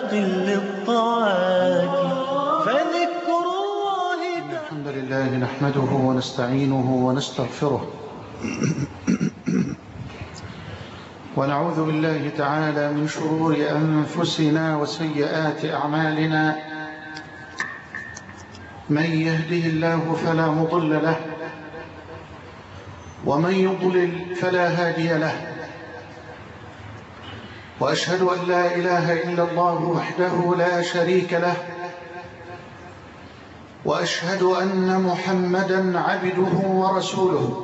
باق للطاعات فذكر الله الحمد لله نحمده ونستعينه ونستغفره ونعوذ بالله تعالى من شرور أنفسنا وسيئات أعمالنا. من يهده الله فلا مضل له ومن يضلل فلا هادي له، وأشهد أن لا إله إلا الله وحده لا شريك له، وأشهد أن محمدًا عبده ورسوله.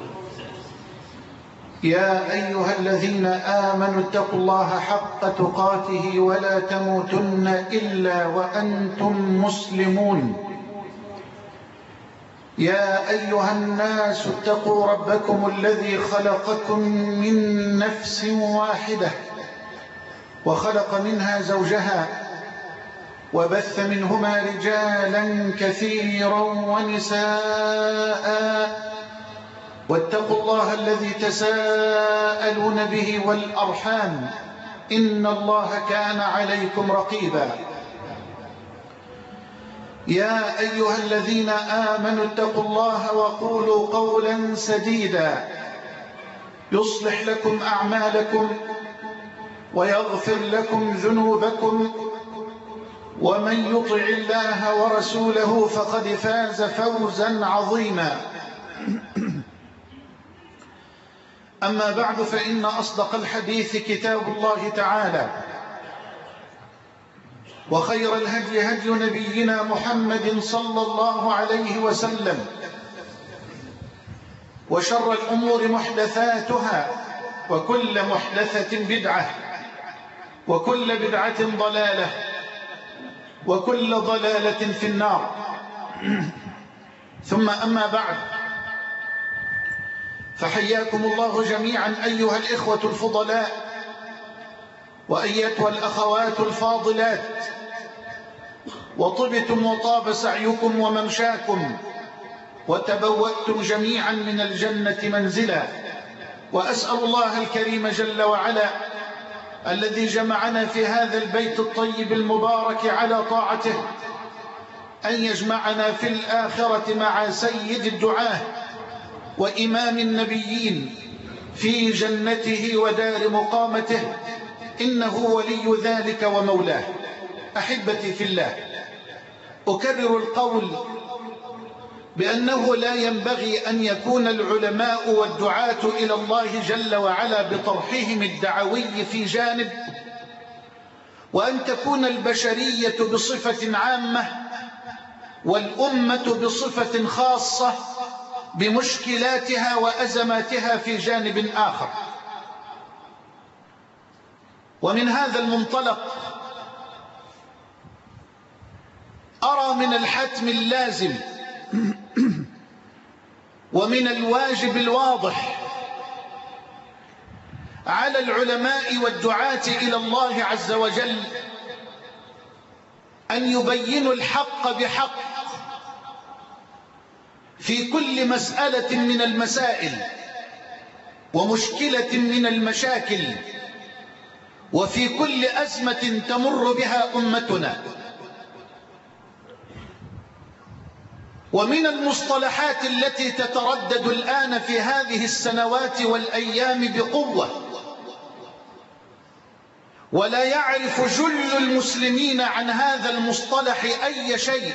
يا أيها الذين آمنوا اتقوا الله حق تقاته ولا تموتن إلا وأنتم مسلمون. يا أيها الناس اتقوا ربكم الذي خلقكم من نفس واحدة وخلق منها زوجها وبث منهما رجالا كثيرا ونساء، واتقوا الله الذي تساءلون به والأرحام إن الله كان عليكم رقيبا. يا أيها الذين آمنوا اتقوا الله وقولوا قولا سديدا يصلح لكم أعمالكم ويغفر لكم ذنوبكم، ومن يطع الله ورسوله فقد فاز فوزا عظيما. أما بعد، فإن أصدق الحديث كتاب الله تعالى، وخير الهدي هدي نبينا محمد صلى الله عليه وسلم، وشر الأمور محدثاتها، وكل محدثة بدعة، وكل بدعة ضلالة، وكل ضلالة في النار. ثم أما بعد، فحياكم الله جميعا أيها الإخوة الفضلاء وأيتها الأخوات الفاضلات، وطبتم وطاب سعيكم وممشاكم، وتبوأتم جميعا من الجنة منزلا. وأسأل الله الكريم جل وعلا الذي جمعنا في هذا البيت الطيب المبارك على طاعته أن يجمعنا في الآخرة مع سيد الدعاة وإمام النبيين في جنته ودار مقامته، إنه ولي ذلك ومولاه. أحبتي في الله، أكرر القول بأنه لا ينبغي أن يكون العلماء والدعاة إلى الله جل وعلا بطرحهم الدعوي في جانب، وأن تكون البشرية بصفة عامة والأمة بصفة خاصة بمشكلاتها وأزماتها في جانب آخر. ومن هذا المنطلق أرى من الحتم اللازم ومن الواجب الواضح على العلماء والدعاة إلى الله عز وجل أن يبينوا الحق بحق في كل مسألة من المسائل ومشكلة من المشاكل، وفي كل أزمة تمر بها أمتنا. ومن المصطلحات التي تتردد الآن في هذه السنوات والأيام بقوة، ولا يعرف جل المسلمين عن هذا المصطلح أي شيء،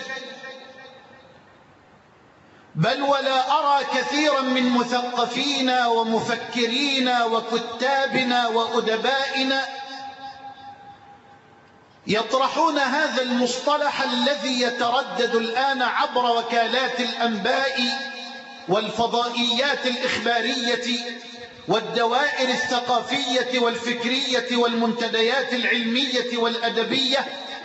بل ولا أرى كثيرا من مثقفينا ومفكرينا وكتابنا وأدبائنا يطرحون هذا المصطلح الذي يتردد الآن عبر وكالات الأنباء والفضائيات الإخبارية والدوائر الثقافية والفكرية والمنتديات العلمية والأدبية.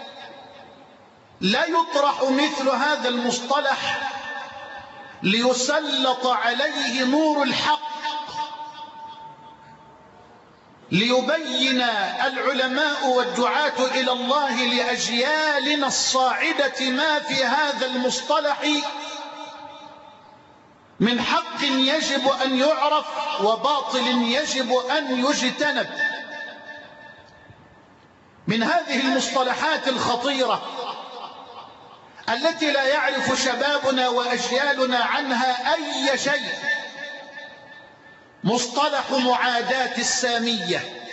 لا يطرح مثل هذا المصطلح ليسلط عليه نور الحق، ليبين العلماء والدعاة إلى الله لأجيالنا الصاعدة ما في هذا المصطلح من حق يجب أن يعرف وباطل يجب أن يجتنب. من هذه المصطلحات الخطيرة التي لا يعرف شبابنا وأجيالنا عنها أي شيء مصطلح معاداة السامية.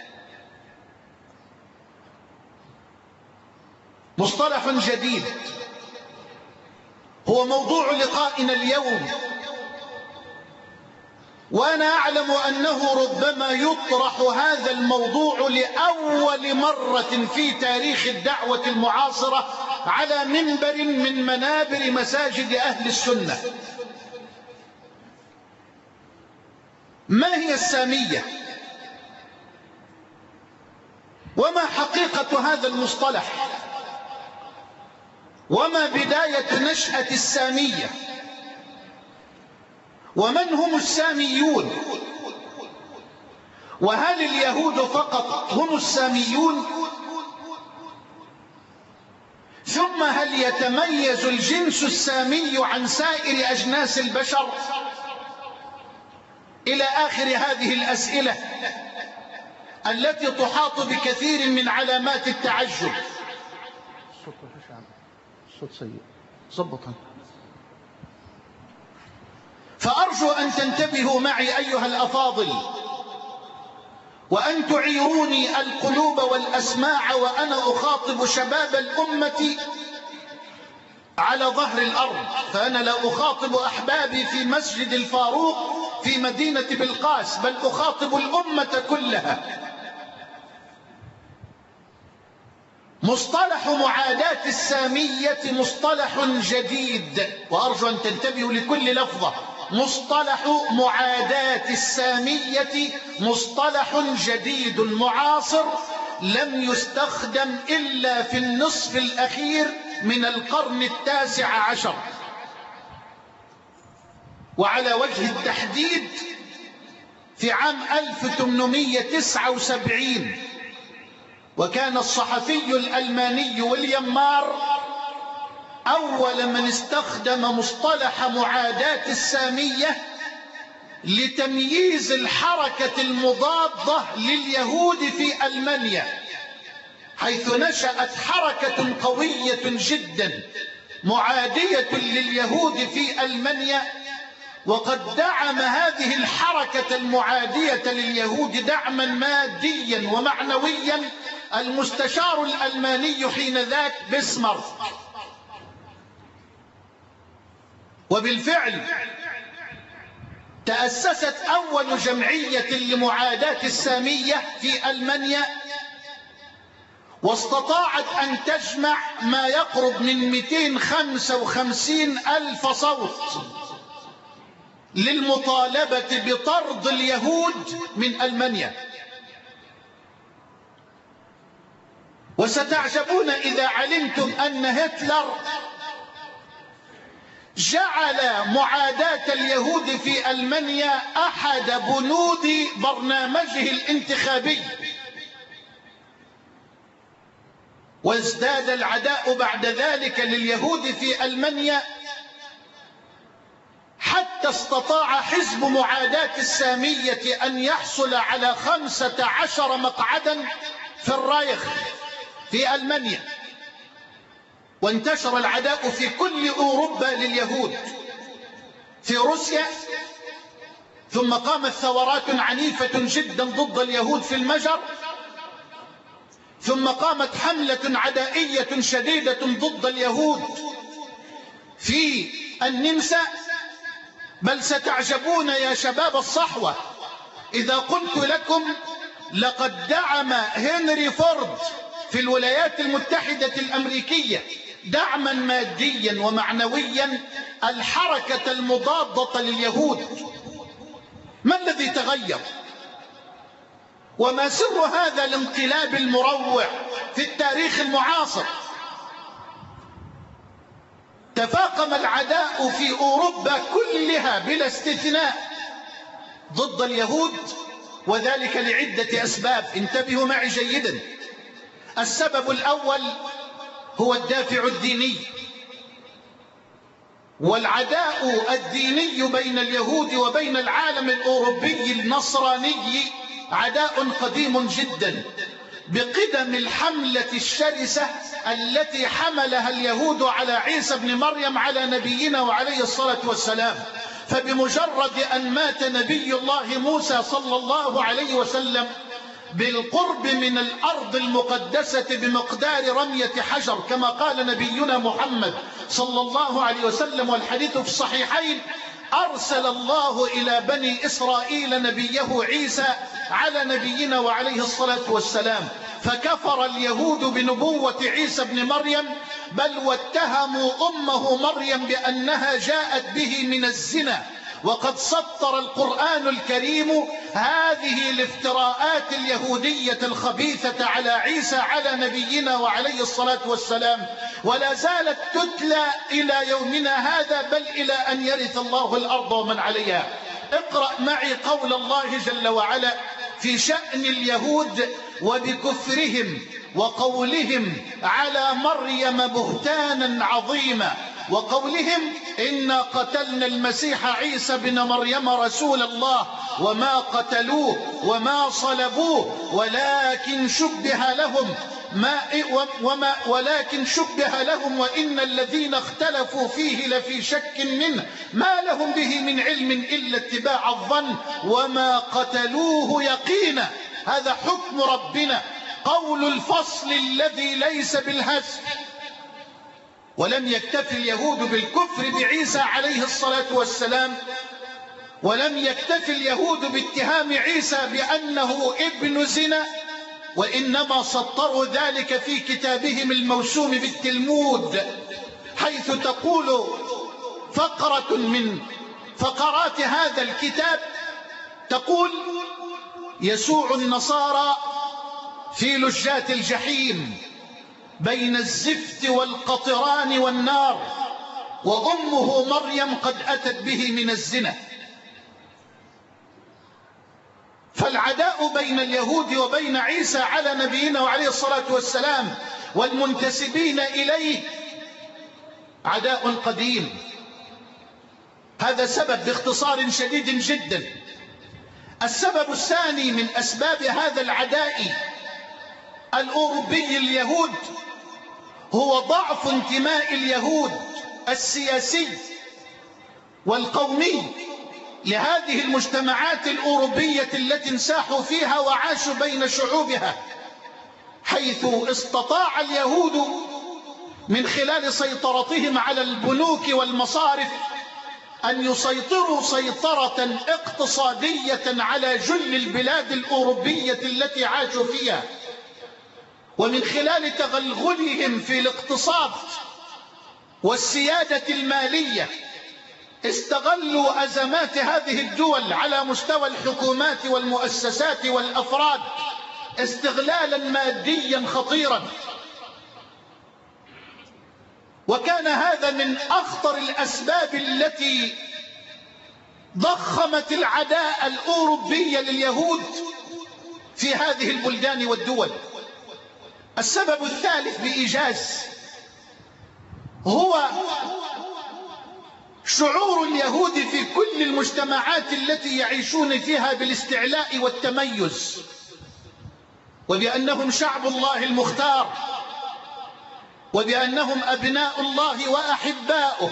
مصطلح جديد هو موضوع لقائنا اليوم، وأنا أعلم أنه ربما يطرح هذا الموضوع لأول مرة في تاريخ الدعوة المعاصرة على منبر من منابر مساجد أهل السنة. ما هي السامية؟ وما حقيقة هذا المصطلح؟ وما بداية نشأة السامية؟ ومن هم الساميون؟ وهل اليهود فقط هم الساميون؟ ثم هل يتميز الجنس السامي عن سائر أجناس البشر؟ إلى آخر هذه الأسئلة التي تحاط بكثير من علامات التعجب. الصوت سيء، ضبطا. فأرجو أن تنتبهوا معي أيها الأفاضل، وأن تعيروني القلوب والأسماع وأنا أخاطب شباب الأمة على ظهر الأرض، فأنا لا أخاطب أحبابي في مسجد الفاروق في مدينة بلقاس، بل أخاطب الأمة كلها. مصطلح معاداة السامية مصطلح جديد، وأرجو أن تنتبهوا لكل لفظة. مصطلح معاداة السامية مصطلح جديد معاصر لم يستخدم إلا في النصف الأخير من القرن التاسع عشر، وعلى وجه التحديد في عام 1879. وكان الصحفي الألماني ويليام مار أول من استخدم مصطلح معاداة السامية لتمييز الحركة المضادة لليهود في ألمانيا، حيث نشأت حركة قوية جدا معادية لليهود في ألمانيا. وقد دعم هذه الحركة المعادية لليهود دعما ماديا ومعنويا المستشار الألماني حينذاك بسمارك. وبالفعل تأسست أول جمعية لمعاداة السامية في ألمانيا، واستطاعت أن تجمع ما يقرب من 255 ألف صوت للمطالبة بطرد اليهود من ألمانيا. وستعجبون إذا علمتم أن هتلر جعل معاداة اليهود في ألمانيا أحد بنود برنامجه الانتخابي. وازداد العداء بعد ذلك لليهود في ألمانيا، حتى استطاع حزب معاداة السامية أن يحصل على 15 مقعدا في الرايخ في ألمانيا. وانتشر العداء في كل أوروبا لليهود، في روسيا، ثم قامت ثورات عنيفة جدا ضد اليهود في المجر، ثم قامت حملة عدائية شديدة ضد اليهود في النمسا. بل ستعجبون يا شباب الصحوة إذا قلت لكم لقد دعم هنري فورد في الولايات المتحدة الأمريكية دعما ماديا ومعنويا الحركة المضادة لليهود. ما الذي تغير؟ وما سر هذا الانقلاب المروع في التاريخ المعاصر؟ تفاقم العداء في أوروبا كلها بلا استثناء ضد اليهود، وذلك لعدة أسباب. انتبهوا معي جيدا. السبب الأول هو الدافع الديني، والعداء الديني بين اليهود وبين العالم الأوروبي النصراني عداء قديم جدا، بقدم الحملة الشرسة التي حملها اليهود على عيسى بن مريم على نبينا وعليه الصلاة والسلام. فبمجرد أن مات نبي الله موسى صلى الله عليه وسلم بالقرب من الأرض المقدسة بمقدار رمية حجر كما قال نبينا محمد صلى الله عليه وسلم، والحديث في الصحيحين، أرسل الله إلى بني إسرائيل نبيه عيسى على نبينا وعليه الصلاة والسلام، فكفر اليهود بنبوة عيسى بن مريم، بل واتهموا أمه مريم بأنها جاءت به من الزنا. وقد سطر القرآن الكريم هذه الافتراءات اليهودية الخبيثة على عيسى على نبينا وعليه الصلاة والسلام، ولا زالت تتلى إلى يومنا هذا، بل إلى أن يرث الله الأرض ومن عليها. اقرأ معي قول الله جل وعلا في شأن اليهود وبكفرهم وقولهم على مريم بهتانا عظيما، وقولهم إنا قتلنا المسيح عيسى بن مريم رسول الله وما قتلوه وما صلبوه ولكن شبه لهم وإن الذين اختلفوا فيه لفي شك منه ما لهم به من علم إلا اتباع الظن وما قتلوه يقينا. هذا حكم ربنا، قول الفصل الذي ليس بالهزل. ولم يكتفي اليهود بالكفر بعيسى عليه الصلاة والسلام، ولم يكتفي اليهود باتهام عيسى بأنه ابن زنا، وإنما سطروا ذلك في كتابهم الموسوم بالتلمود، حيث تقول فقرة من فقرات هذا الكتاب تقول: يسوع النصارى في لجات الجحيم بين الزفت والقطران والنار، وأمه مريم قد أتت به من الزنا. فالعداء بين اليهود وبين عيسى على نبينا وعليه الصلاة والسلام والمنتسبين إليه عداء قديم. هذا سبب باختصار شديد جدا. السبب الثاني من أسباب هذا العداء الأوروبي اليهود هو ضعف انتماء اليهود السياسي والقومي لهذه المجتمعات الأوروبية التي انساحوا فيها وعاشوا بين شعوبها، حيث استطاع اليهود من خلال سيطرتهم على البنوك والمصارف أن يسيطروا سيطرة اقتصادية على جل البلاد الأوروبية التي عاشوا فيها، ومن خلال تغلغلهم في الاقتصاد والسيادة المالية استغلوا أزمات هذه الدول على مستوى الحكومات والمؤسسات والأفراد استغلالا ماديا خطيرا. وكان هذا من أخطر الأسباب التي ضخمت العداء الأوروبي لليهود في هذه البلدان والدول. السبب الثالث بإيجاز هو شعور اليهود في كل المجتمعات التي يعيشون فيها بالاستعلاء والتميز، وبأنهم شعب الله المختار، وبأنهم أبناء الله وأحباؤه.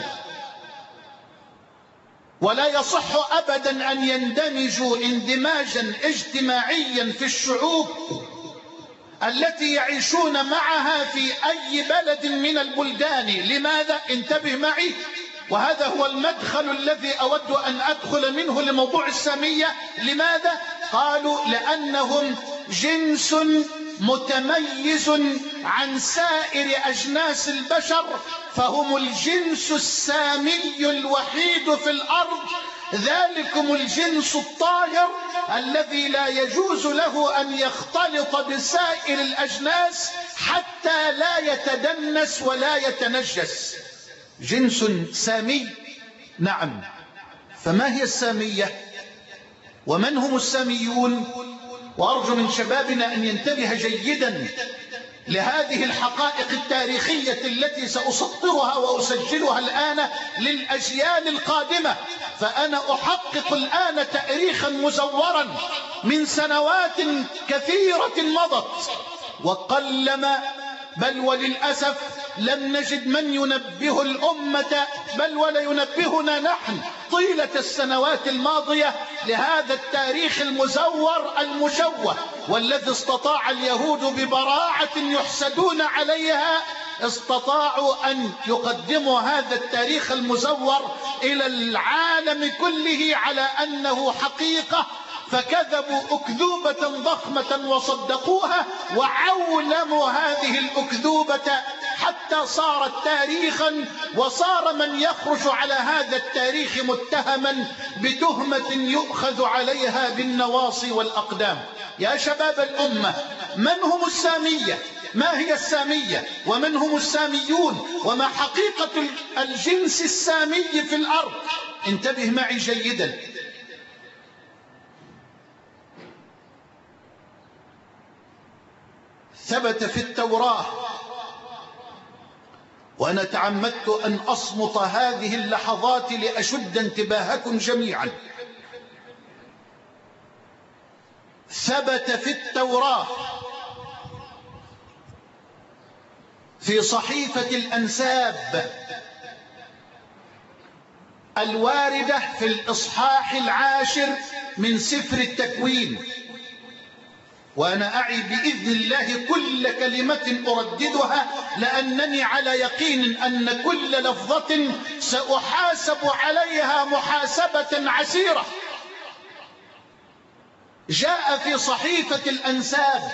ولا يصح أبدا أن يندمجوا اندماجا اجتماعيا في الشعوب التي يعيشون معها في أي بلد من البلدان. لماذا؟ انتبه معي، وهذا هو المدخل الذي أود أن أدخل منه لموضوع السامية. لماذا؟ قالوا لأنهم جنس متميز عن سائر أجناس البشر، فهم الجنس السامي الوحيد في الأرض، ذلكم الجنس الطاهر الذي لا يجوز له أن يختلط بسائر الأجناس حتى لا يتدنس ولا يتنجس. جنس سامي. نعم. فما هي السامية؟ ومن هم الساميون؟ وأرجو من شبابنا أن ينتبه جيدا لهذه الحقائق التاريخية التي سأسطرها وأسجلها الآن للأجيال القادمة. فأنا أحقق الآن تاريخا مزورا من سنوات كثيرة مضت، وقلما بل وللأسف لم نجد من ينبه الأمة بل ولا ينبهنا نحن طيلة السنوات الماضية لهذا التاريخ المزور المشوه، والذي استطاع اليهود ببراعة يحسدون عليها استطاعوا أن يقدموا هذا التاريخ المزور إلى العالم كله على أنه حقيقة، فكذبوا أكذوبة ضخمة وصدقوها وعولموا هذه الأكذوبة حتى صارت تاريخا، وصار من يخرج على هذا التاريخ متهما بتهمة يؤخذ عليها بالنواصي والأقدام. يا شباب الأمة، من هم السامية؟ ما هي السامية؟ ومن هم الساميون؟ وما حقيقة الجنس السامي في الأرض؟ انتبه معي جيدا. ثبت في التوراة، وأنا تعمدت أن أصمت هذه اللحظات لأشد انتباهكم جميعا. ثبت في التوراة في صحيفة الأنساب الواردة في الإصحاح 10 من سفر التكوين، وأنا أعي بإذن الله كل كلمة أرددها لأنني على يقين أن كل لفظة سأحاسب عليها محاسبة عسيرة. جاء في صحيفة الأنساب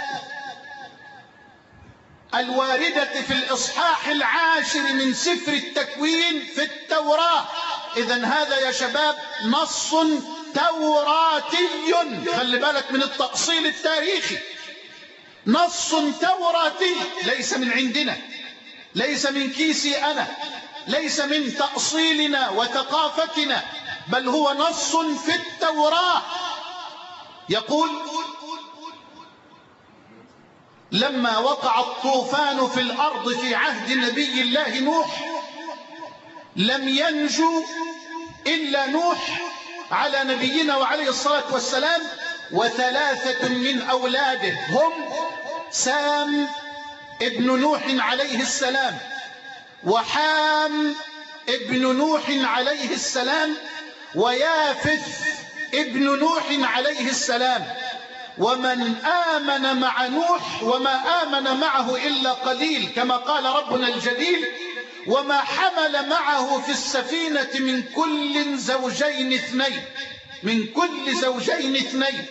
الواردة في الإصحاح 10 من سفر التكوين في التوراة. إذن هذا يا شباب نص توراتي، خلي بالك من التأصيل التاريخي، نص توراتي ليس من عندنا، ليس من كيسي أنا، ليس من تأصيلنا وثقافتنا، بل هو نص في التوراة. يقول: لما وقع الطوفان في الأرض في عهد نبي الله نوح لم ينجو إلا نوح على نبينا وعليه الصلاة والسلام وثلاثة من أولاده، هم سام ابن نوح عليه السلام، وحام ابن نوح عليه السلام، ويافث ابن نوح عليه السلام. ومن آمن مع نوح وما آمن معه إلا قليل، كما قال ربنا الجليل: وما حمل معه في السفينة من كل زوجين اثنين، من كل زوجين اثنين.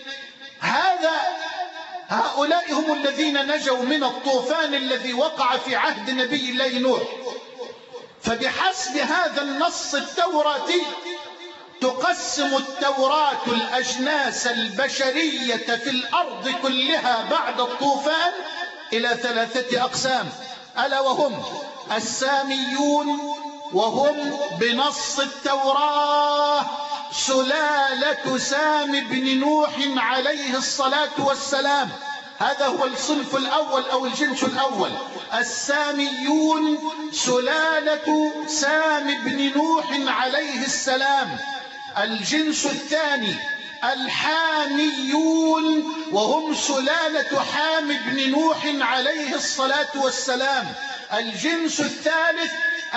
هؤلاء هم الذين نجوا من الطوفان الذي وقع في عهد نبي الله نوح. فبحسب هذا النص التوراتي تقسم التوراة الأجناس البشرية في الأرض كلها بعد الطوفان إلى 3 أقسام، ألا وهم الساميون، وهم بنص التوراة سلالة سام بن نوح عليه الصلاة والسلام. هذا هو الصنف الأول أو الجنس الأول، الساميون سلالة سام بن نوح عليه السلام. الجنس الثاني الحاميون، وهم سلالة حام بن نوح عليه الصلاة والسلام. الجنس الثالث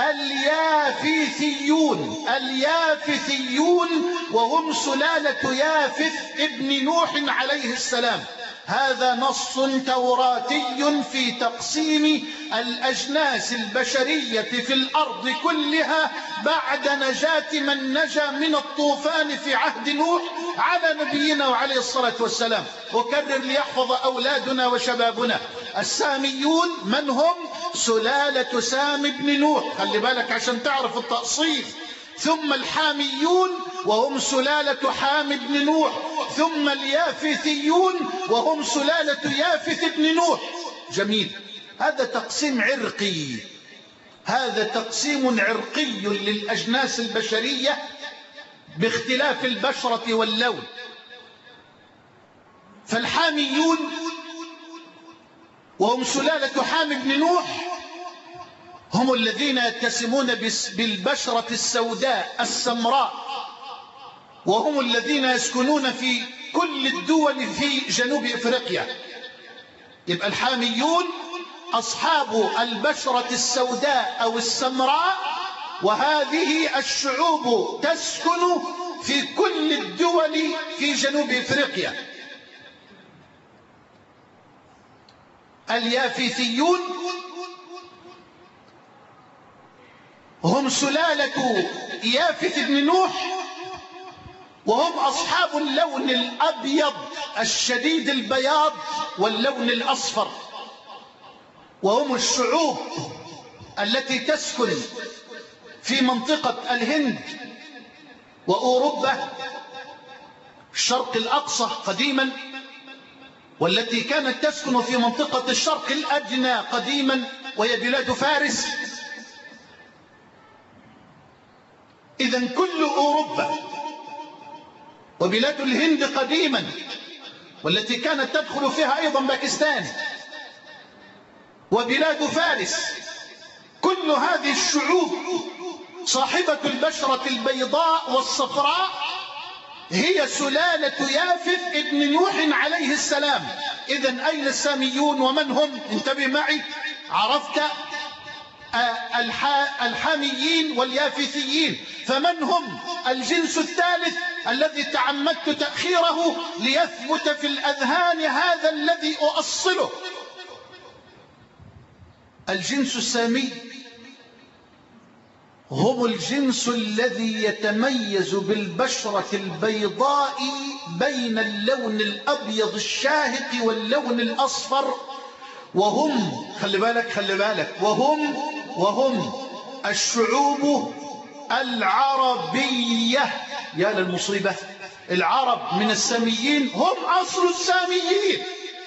اليافثيون، اليافثيون وهم سلالة يافث ابن نوح عليه السلام. هذا نص توراتي في تقسيم الأجناس البشرية في الأرض كلها بعد نجاة من نجا من الطوفان في عهد نوح على نبينا وعليه الصلاة والسلام. أكرر ليحفظ أولادنا وشبابنا: الساميون من هم؟ سلالة سام بن نوح، خلي بالك عشان تعرف التأصيل. ثم الحاميون وهم سلالة حام بن نوح، ثم اليافثيون وهم سلالة يافث بن نوح. جميل. هذا تقسيم عرقي، هذا تقسيم عرقي للأجناس البشرية باختلاف البشرة واللون. فالحاميون وهم سلالة حام بن نوح هم الذين يتسمون بالبشرة السوداء السمراء، وهم الذين يسكنون في كل الدول في جنوب إفريقيا. يبقى الحاميون أصحاب البشرة السوداء أو السمراء، وهذه الشعوب تسكن في كل الدول في جنوب إفريقيا. اليافثيون هم سلالة يافث بن نوح، وهم أصحاب اللون الأبيض الشديد البياض واللون الأصفر، وهم الشعوب التي تسكن في منطقة الهند وأوروبا الشرق الأقصى قديما، والتي كانت تسكن في منطقة الشرق الأدنى قديما وهي بلاد فارس. إذن كل أوروبا وبلاد الهند قديما، والتي كانت تدخل فيها أيضا باكستان وبلاد فارس، كل هذه الشعوب صاحبة البشرة البيضاء والصفراء هي سلالة يافث ابن نوح عليه السلام. إذن أين الساميون ومن هم؟ انتبه معي، عرفت الحاميين واليافثيين، فمن هم الجنس الثالث الذي تعمدت تأخيره ليثبت في الأذهان هذا الذي أؤصله؟ الجنس السامي هم الجنس الذي يتميز بالبشرة البيضاء بين اللون الأبيض الشاهق واللون الأصفر، وهم خلي بالك وهم الشعوب العربية. يا للمصيبة، العرب من الساميين هم أصل الساميين.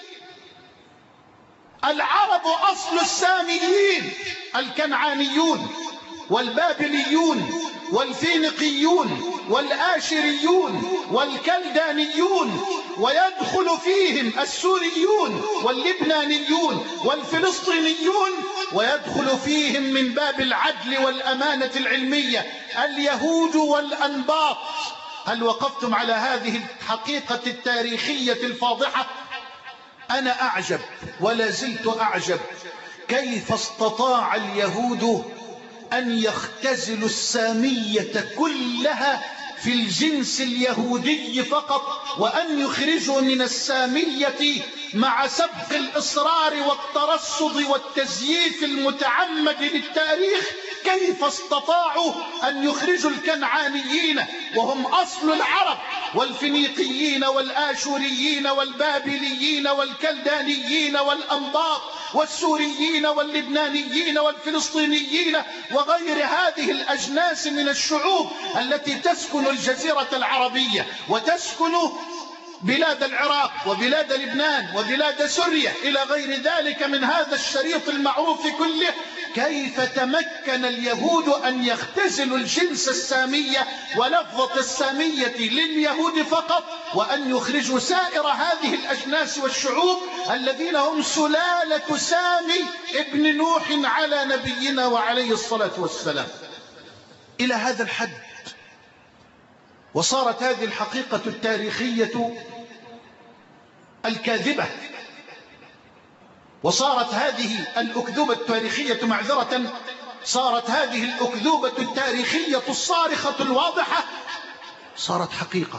العرب أصل الساميين، الكنعانيون والبابليون والفينيقيون والآشريون والكلدانيون، ويدخل فيهم السوريون واللبنانيون والفلسطينيون، ويدخل فيهم من باب العدل والأمانة العلمية اليهود والأنباط. هل وقفتم على هذه الحقيقة التاريخية الفاضحة؟ أنا أعجب ولا زلت أعجب كيف استطاع اليهود أن يختزلوا السامية كلها في الجنس اليهودي فقط، وأن يخرجوا من السامية مع سبق الإصرار والترصد والتزييف المتعمد للتاريخ، كيف استطاعوا أن يخرجوا الكنعانيين وهم أصل العرب والفينيقيين والآشوريين والبابليين والكلدانيين والأنباط والسوريين واللبنانيين والفلسطينيين وغير هذه الأجناس من الشعوب التي تسكن الجزيرة العربية وتسكن بلاد العراق وبلاد لبنان وبلاد سوريا إلى غير ذلك من هذا الشريط المعروف كله؟ كيف تمكن اليهود أن يختزلوا الجنس السامية ولفظة السامية لليهود فقط، وأن يخرجوا سائر هذه الأجناس والشعوب الذين هم سلالة سامي ابن نوح على نبينا وعليه الصلاة والسلام؟ إلى هذا الحد وصارت هذه الحقيقة التاريخية الكاذبة، وصارت هذه الأكذوبة التاريخية صارت هذه الأكذوبة التاريخية الصارخة الواضحة صارت حقيقة،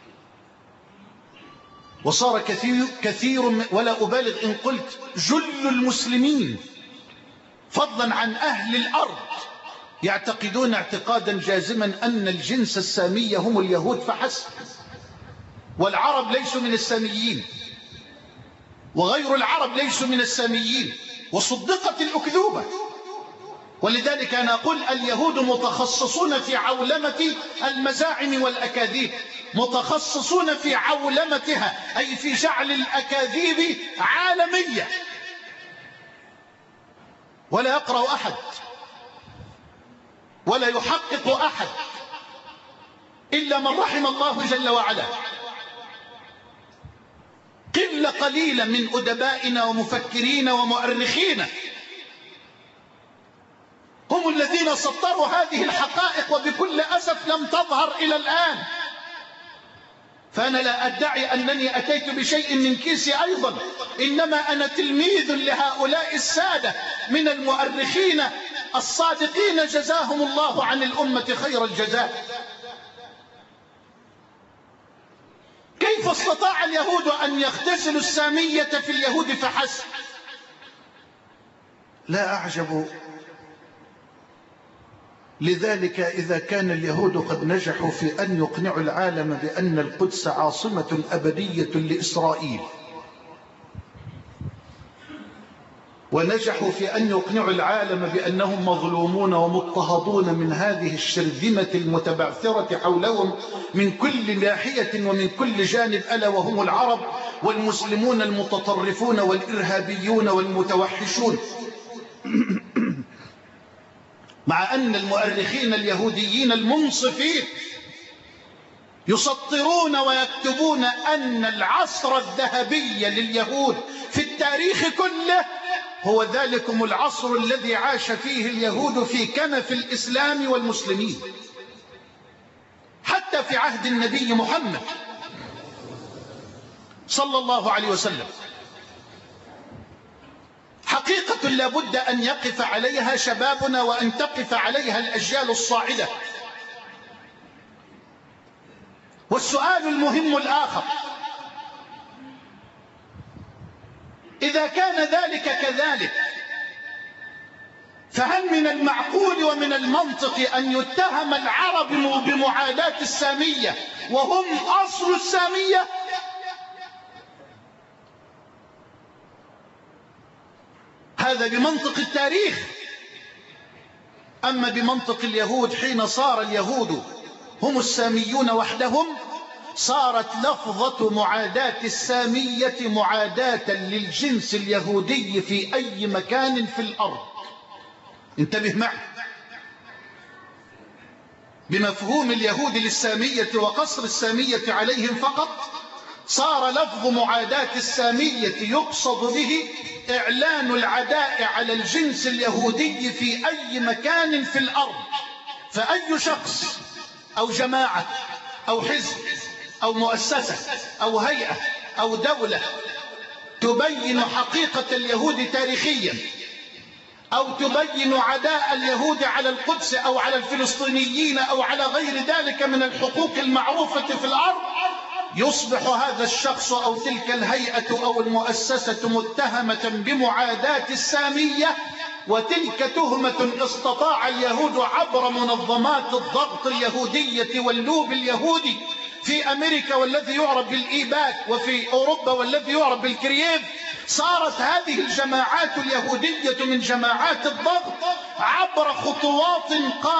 وصار كثير ولا أبالغ إن قلت جل المسلمين فضلا عن أهل الأرض يعتقدون اعتقادا جازما أن الجنس السامي هم اليهود فحسب، والعرب ليسوا من الساميين، وغير العرب ليسوا من الساميين، وصدقت الأكذوبة. ولذلك أنا أقول اليهود متخصصون في عولمة المزاعم والأكاذيب، متخصصون في عولمتها، أي في جعل الأكاذيب عالمية. ولا يقرأ أحد ولا يحقق أحد إلا من رحم الله جل وعلا. قلة قليلة من أدبائنا ومفكرين ومؤرخين هم الذين سطروا هذه الحقائق، وبكل أسف لم تظهر إلى الآن. فأنا لا أدعي أنني أتيت بشيء من كيسي أيضا، إنما أنا تلميذ لهؤلاء السادة من المؤرخين الصادقين جزاهم الله عن الأمة خير الجزاء. كيف استطاع اليهود أن يختزلوا السامية في اليهود فحسب؟ لا أعجب لذلك إذا كان اليهود قد نجحوا في أن يقنعوا العالم بأن القدس عاصمة أبدية لإسرائيل، ونجحوا في أن يقنعوا العالم بأنهم مظلومون ومضطهدون من هذه الشرذمة المتبعثرة حولهم من كل ناحية ومن كل جانب، ألا وهم العرب والمسلمون المتطرفون والإرهابيون والمتوحشون. مع أن المؤرخين اليهوديين المنصفين يسطرون ويكتبون أن العصر الذهبي لليهود في التاريخ كله هو ذلكم العصر الذي عاش فيه اليهود في كنف الإسلام والمسلمين، حتى في عهد النبي محمد صلى الله عليه وسلم. حقيقة لا بد أن يقف عليها شبابنا وأن تقف عليها الأجيال الصاعدة. والسؤال المهم الآخر: إذا كان ذلك كذلك، فهل من المعقول ومن المنطق أن يتهم العرب بمعاداة السامية وهم أصل السامية؟ هذا بمنطق التاريخ. أما بمنطق اليهود، حين صار اليهود هم الساميون وحدهم، صارت لفظة معاداة السامية معاداة للجنس اليهودي في أي مكان في الأرض. انتبه معي، بمفهوم اليهود للسامية وقصر السامية عليهم فقط، صار لفظ معاداة السامية يقصد به إعلان العداء على الجنس اليهودي في أي مكان في الأرض. فأي شخص أو جماعة أو حزب أو مؤسسة أو هيئة أو دولة تبين حقيقة اليهود تاريخيا، أو تبين عداء اليهود على القدس أو على الفلسطينيين أو على غير ذلك من الحقوق المعروفة في الأرض، يصبح هذا الشخص أو تلك الهيئة أو المؤسسة متهمة بمعاداة السامية. وتلك تهمة استطاع اليهود عبر منظمات الضغط اليهودية واللوب اليهودي في أمريكا والذي يعرف بالإيباك، وفي أوروبا والذي يعرف بالكرييف. صارت هذه الجماعات اليهودية من جماعات الضغط عبر خطوات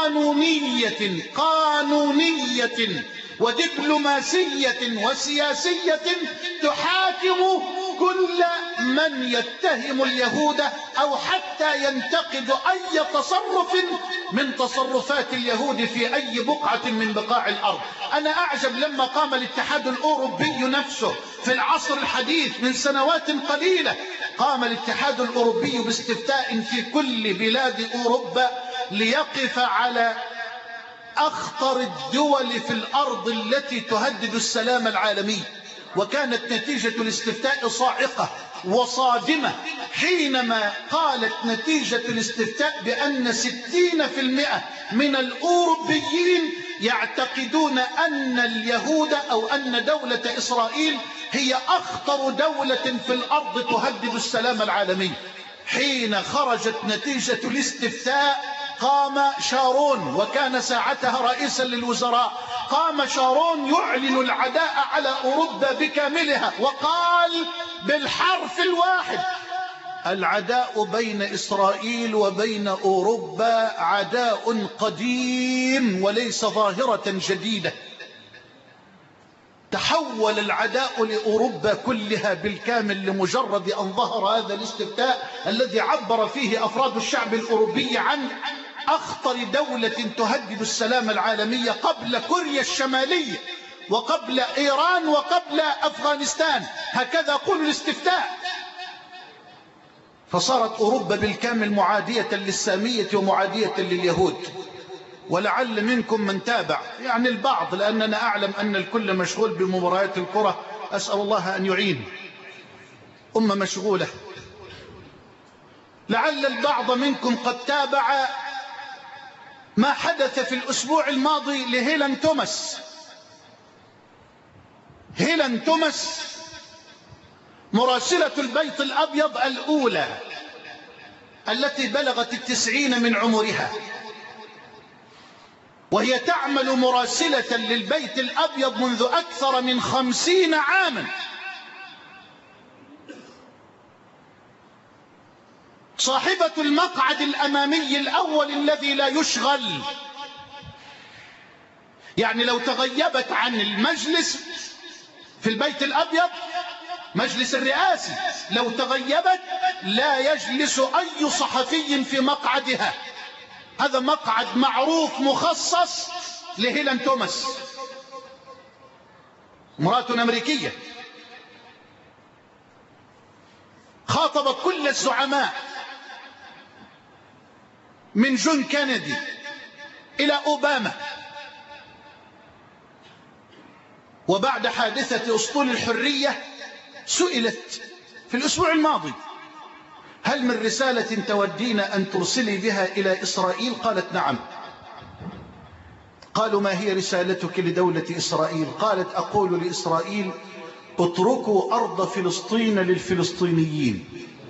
قانونية ودبلوماسية وسياسية تحاكم كل من يتهم اليهود أو حتى ينتقد أي تصرف من تصرفات اليهود في أي بقعة من بقاع الأرض. أنا أعجب لما قام الاتحاد الأوروبي نفسه في العصر الحديث من سنوات قليلة، قام الاتحاد الأوروبي باستفتاء في كل بلاد أوروبا ليقف على أخطر الدول في الأرض التي تهدد السلام العالمي. وكانت نتيجة الاستفتاء صاعقة وصادمة حينما قالت نتيجة الاستفتاء بأن 60% من الأوروبيين يعتقدون أن اليهود أو أن دولة إسرائيل هي أخطر دولة في الأرض تهدد السلام العالمي. حين خرجت نتيجة الاستفتاء قام شارون، وكان ساعتها رئيسا للوزراء، قام شارون يعلن العداء على أوروبا بكاملها، وقال بالحرف الواحد: العداء بين إسرائيل وبين أوروبا عداء قديم وليس ظاهرة جديدة. تحول العداء لأوروبا كلها بالكامل لمجرد أن ظهر هذا الاستفتاء الذي عبر فيه أفراد الشعب الأوروبي عن أخطر دولة تهدد السلام العالمي قبل كوريا الشمالية وقبل إيران وقبل أفغانستان. هكذا قول الاستفتاء. فصارت أوروبا بالكامل معادية للسامية ومعادية لليهود. ولعل منكم من تابع، يعني البعض، لأننا أعلم أن الكل مشغول بمباريات الكرة، أسأل الله أن يعين، أمة مشغولة. لعل البعض منكم قد تابع ما حدث في الأسبوع الماضي لهيلان توماس. هيلان توماس مراسلة البيت الأبيض الأولى التي بلغت 90 من عمرها، وهي تعمل مراسلة للبيت الأبيض منذ أكثر من 50 عاما. صاحبة المقعد الأمامي الأول الذي لا يشغل، يعني لو تغيبت عن المجلس في البيت الأبيض، مجلس الرئاسي، لو تغيبت لا يجلس أي صحفي في مقعدها. هذا مقعد معروف مخصص لهيلان توماس، امرأة أمريكية خاطبت كل الزعماء من جون كينيدي إلى أوباما. وبعد حادثة أسطول الحرية سئلت في الأسبوع الماضي: هل من رسالة تودين أن ترسلي بها إلى إسرائيل؟ قالت: نعم. قالوا: ما هي رسالتك لدولة إسرائيل؟ قالت: أقول لإسرائيل: اتركوا أرض فلسطين للفلسطينيين،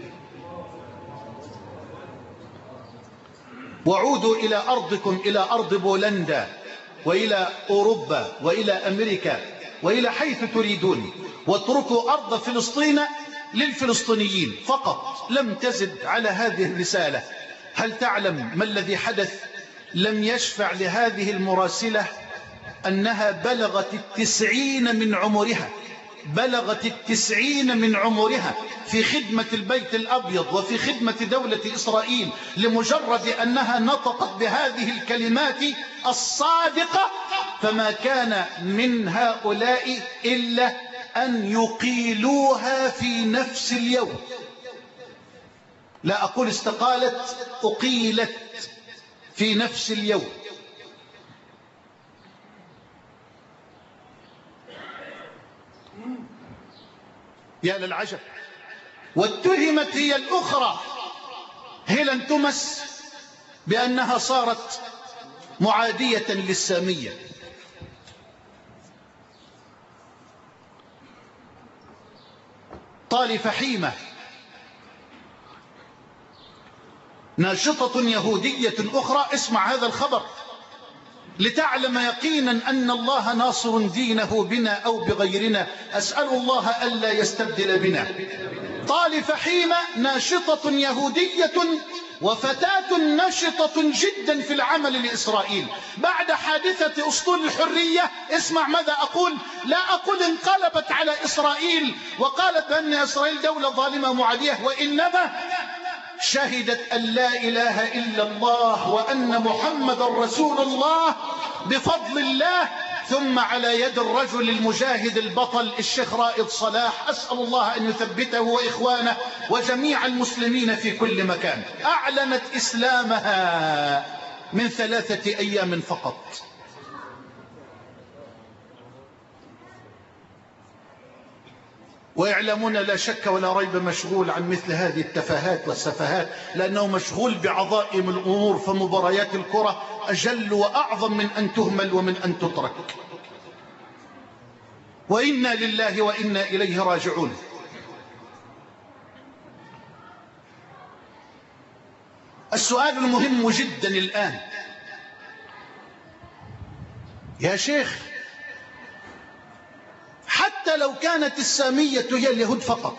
وعودوا إلى أرضكم، إلى أرض بولندا وإلى أوروبا وإلى أمريكا وإلى حيث تريدون، واتركوا أرض فلسطين للفلسطينيين فقط. لم تزد على هذه الرسالة. هل تعلم ما الذي حدث؟ لم يشفع لهذه المراسلة أنها بلغت 90 من عمرها، بلغت 90 من عمرها في خدمة البيت الأبيض وفي خدمة دولة إسرائيل، لمجرد أنها نطقت بهذه الكلمات الصادقة. فما كان من هؤلاء إلا أن يقيلوها في نفس اليوم. لا أقول استقالت، أقيلت في نفس اليوم. يا للعجب. واتهمت هي الأخرى هيلان توماس بأنها صارت معادية للسامية. طالي فحيمة ناشطة يهودية أخرى، اسمع هذا الخبر لتعلم يقينا أن الله ناصر دينه بنا أو بغيرنا. أسأل الله ألا يستبدل بنا. طالي فحيمة ناشطة يهودية وفتاة نشطة جدا في العمل لإسرائيل. بعد حادثة أسطول الحرية اسمع ماذا أقول. لا أقول انقلبت على إسرائيل وقالت بأن إسرائيل دولة ظالمة معادية، وإنما شهدت أن لا إله إلا الله وأن محمد رسول الله بفضل الله، ثم على يد الرجل المجاهد البطل الشيخ رائد صلاح، أسأل الله أن يثبته وإخوانه وجميع المسلمين في كل مكان. أعلنت إسلامها من 3 أيام فقط. وإعلامنا لا شك ولا ريب مشغول عن مثل هذه التفاهات والسفاهات، لأنه مشغول بعظائم الأمور، فمباريات الكرة أجل وأعظم من أن تهمل ومن أن تترك. وإنا لله وإنا إليه راجعون. السؤال المهم جدا الآن: يا شيخ، حتى لو كانت السامية هي اليهود فقط،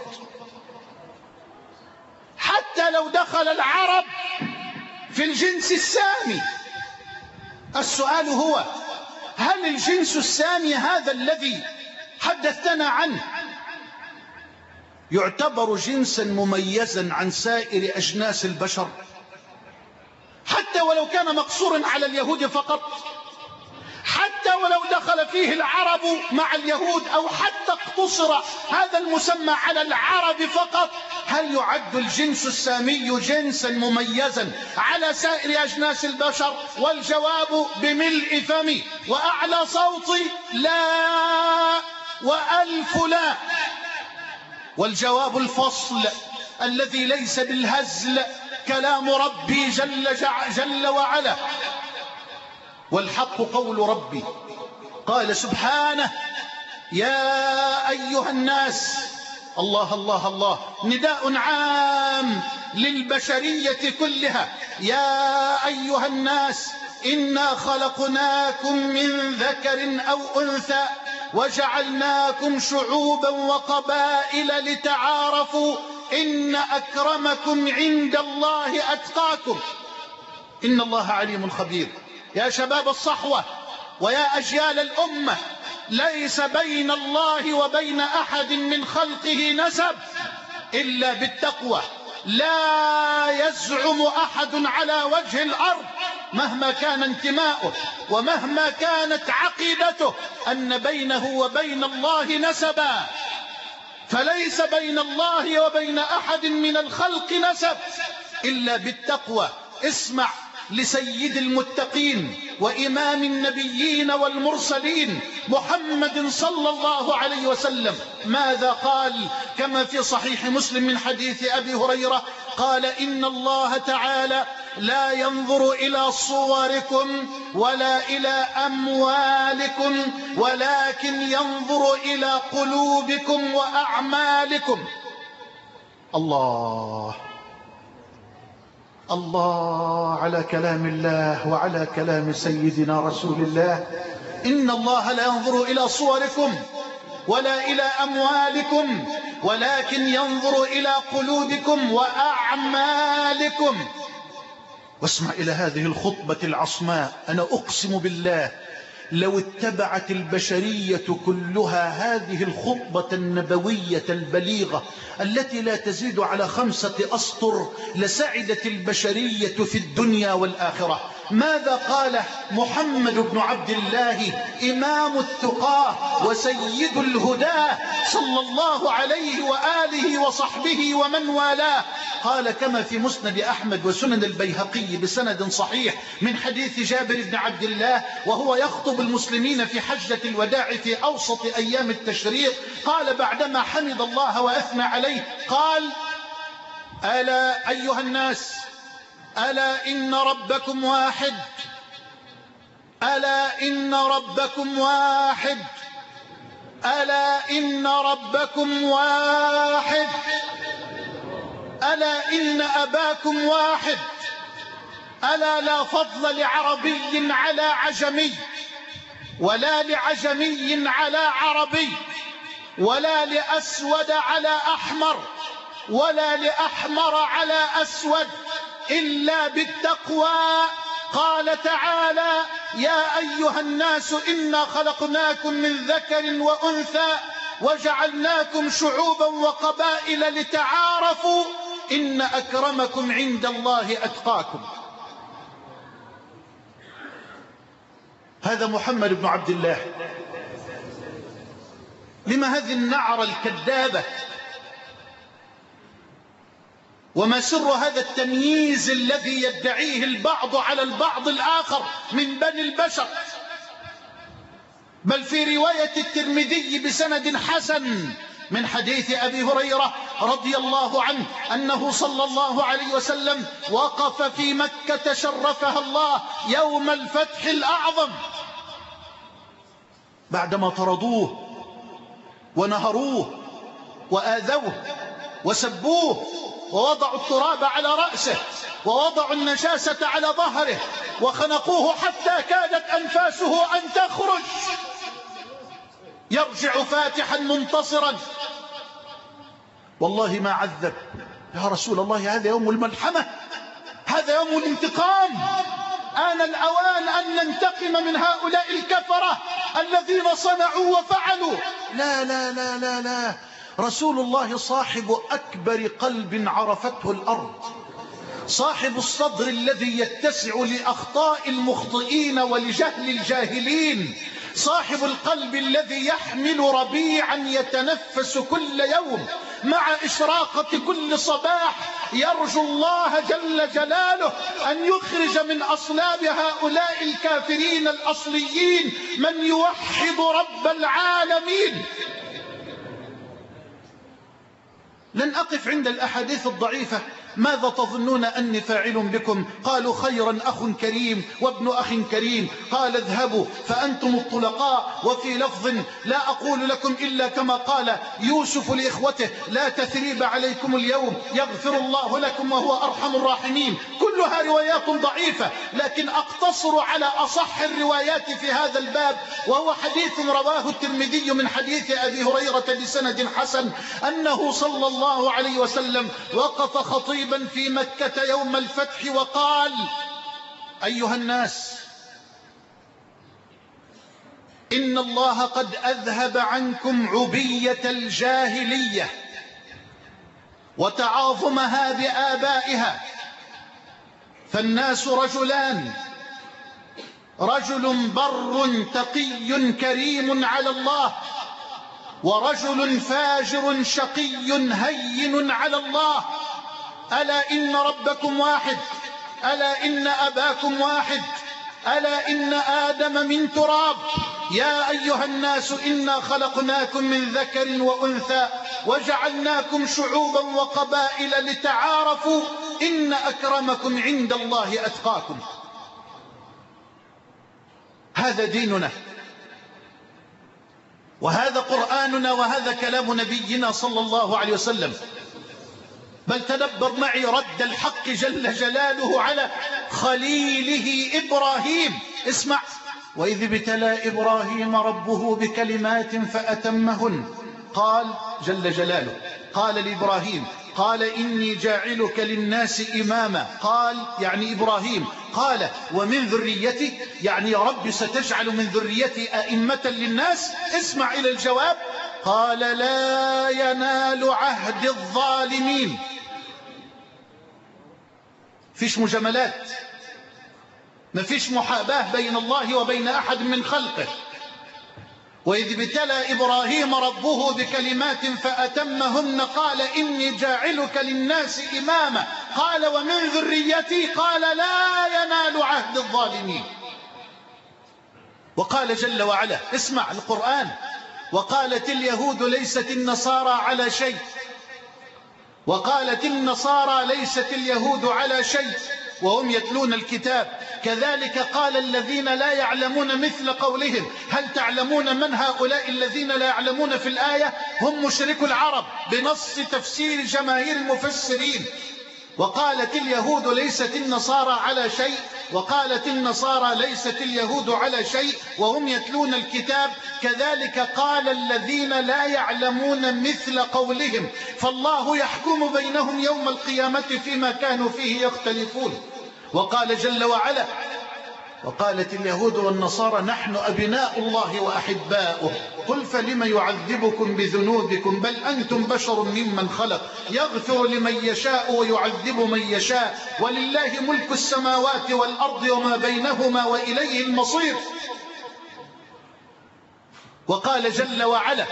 حتى لو دخل العرب في الجنس السامي، السؤال هو: هل الجنس السامي هذا الذي حدثتنا عنه يعتبر جنسا مميزا عن سائر أجناس البشر، حتى ولو كان مقصورا على اليهود فقط، حتى حتى ولو دخل فيه العرب مع اليهود أو حتى اقتصر هذا المسمى على العرب فقط، هل يعد الجنس السامي جنسا مميزا على سائر أجناس البشر؟ والجواب بملء فمي وأعلى صوتي لا وألف لا. والجواب الفصل الذي ليس بالهزل كلام ربي جل وعلا، والحق قول ربي. قال سبحانه: يا أيها الناس. الله الله الله، نداء عام للبشرية كلها. يا أيها الناس إنا خلقناكم من ذكر أو أنثى وجعلناكم شعوبا وقبائل لتعارفوا إن أكرمكم عند الله أتقاكم إن الله عليم خبير. يا شباب الصحوة ويا أجيال الأمة، ليس بين الله وبين أحد من خلقه نسب إلا بالتقوى. لا يزعم أحد على وجه الأرض مهما كان انتماؤه ومهما كانت عقيدته أن بينه وبين الله نسبا، فليس بين الله وبين أحد من الخلق نسب إلا بالتقوى. اسمع لسيد المتقين وإمام النبيين والمرسلين محمد صلى الله عليه وسلم ماذا قال، كما في صحيح مسلم من حديث أبي هريرة قال: إن الله تعالى لا ينظر إلى صوركم ولا إلى أموالكم ولكن ينظر إلى قلوبكم وأعمالكم. الله الله على كلام الله وعلى كلام سيدنا رسول الله. إن الله لا ينظر إلى صوركم ولا إلى أموالكم ولكن ينظر إلى قلوبكم وأعمالكم. واسمع إلى هذه الخطبة العصماء. أنا أقسم بالله لو اتبعت البشرية كلها هذه الخطبة النبوية البليغة التي لا تزيد على 5 أسطر لسعدت البشرية في الدنيا والآخرة. ماذا قال محمد بن عبد الله إمام التقاه وسيد الهداه صلى الله عليه وآله وصحبه ومن والاه؟ قال كما في مسند أحمد وسنن البيهقي بسند صحيح من حديث جابر بن عبد الله وهو يخطب المسلمين في حجة الوداع في أوسط أيام التشريق. قال بعدما حمد الله وأثنى عليه قال: ألا أيها الناس، ألا إن ربكم واحد، ألا إن ربكم واحد، ألا إن ربكم واحد، ألا إن أباكم واحد، ألا لا فضل لعربي على عجمي ولا لعجمي على عربي ولا لأسود على أحمر ولا لأحمر على أسود إلا بالتقوى. قال تعالى: يا أيها الناس إنا خلقناكم من ذكر وأنثى وجعلناكم شعوبا وقبائل لتعارفوا إن أكرمكم عند الله أتقاكم. هذا محمد بن عبد الله. لما هذه النعرة الكذابة؟ وما سر هذا التمييز الذي يدعيه البعض على البعض الآخر من بني البشر؟ بل في رواية الترمذي بسند حسن من حديث أبي هريرة رضي الله عنه أنه صلى الله عليه وسلم وقف في مكة شرفها الله يوم الفتح الأعظم بعدما طردوه ونهروه وآذوه وسبوه ووضعوا التراب على رأسه ووضعوا النجاسة على ظهره وخنقوه حتى كادت أنفاسه أن تخرج، يرجع فاتحا منتصرا. والله ما عذب. يا رسول الله، هذا يوم الملحمة، هذا يوم الانتقام، آن الأوان أن ننتقم من هؤلاء الكفرة الذين صنعوا وفعلوا. لا لا لا لا لا، رسول الله صاحب أكبر قلب عرفته الأرض، صاحب الصدر الذي يتسع لأخطاء المخطئين ولجهل الجاهلين، صاحب القلب الذي يحمل ربيعا يتنفس كل يوم مع إشراقة كل صباح، يرجو الله جل جلاله أن يخرج من أصلاب هؤلاء الكافرين الأصليين من يوحد رب العالمين. لن أقف عند الأحاديث الضعيفة. ماذا تظنون أني فاعل بكم؟ قالوا خيرا أخ كريم وابن أخ كريم. قال اذهبوا فأنتم الطلقاء. وفي لفظ لا أقول لكم إلا كما قال يوسف لإخوته لا تثريب عليكم اليوم يغفر الله لكم وهو أرحم الراحمين. كلها روايات ضعيفة، لكن أقتصر على أصح الروايات في هذا الباب، وهو حديث رواه الترمذي من حديث أبي هريرة بسند حسن أنه صلى الله عليه وسلم وقف خطيبا في مكة يوم الفتح وقال: أيها الناس، إن الله قد أذهب عنكم عبية الجاهلية وتعاظمها بآبائها، فالناس رجلان: رجل بر تقي كريم على الله، ورجل فاجر شقي هين على الله. ألا إن ربكم واحد، ألا إن أباكم واحد، ألا إن آدم من تراب. يا أيها الناس إنا خلقناكم من ذكر وأنثى وجعلناكم شعوبا وقبائل لتعارفوا إن أكرمكم عند الله أتقاكم. هذا ديننا، وهذا قرآننا، وهذا كلام نبينا صلى الله عليه وسلم. بل تدبر معي رد الحق جل جلاله على خليله إبراهيم. اسمع: وإذ ابتلى إبراهيم ربه بكلمات فأتمهن. قال جل جلاله، قال لإبراهيم، قال إني جاعلك للناس إماما. قال يعني إبراهيم. قال ومن ذريتي، يعني يا رب ستجعل من ذريتي أئمة للناس. اسمع إلى الجواب: قال لا ينال عهد الظالمين. فيش مجاملات، ما فيش محاباة بين الله وبين أحد من خلقه. وإذ ابتلى إبراهيم ربه بكلمات فأتمهن قال إني جاعلك للناس إماما. قال ومن ذريتي، قال لا ينال عهد الظالمين. وقال جل وعلا، اسمع القرآن: وقالت اليهود ليست النصارى على شيء، وقالت النصارى ليست اليهود على شيء وهم يتلون الكتاب، كذلك قال الذين لا يعلمون مثل قولهم. هل تعلمون من هؤلاء الذين لا يعلمون في الآية؟ هم مشرك العرب بنص تفسير جماهير المفسرين. وقالت اليهود ليست النصارى على شيء، وقالت النصارى ليست اليهود على شيء وهم يتلون الكتاب، كذلك قال الذين لا يعلمون مثل قولهم، فالله يحكم بينهم يوم القيامة فيما كانوا فيه يختلفون. وقال جل وعلا: وقالت اليهود والنصارى نحن أبناء الله وأحباؤه، قل فلم يعذبكم بذنوبكم بل أنتم بشر ممن خلق، يغفر لمن يشاء ويعذب من يشاء، ولله ملك السماوات والأرض وما بينهما وإليه المصير. وقال جل وعلا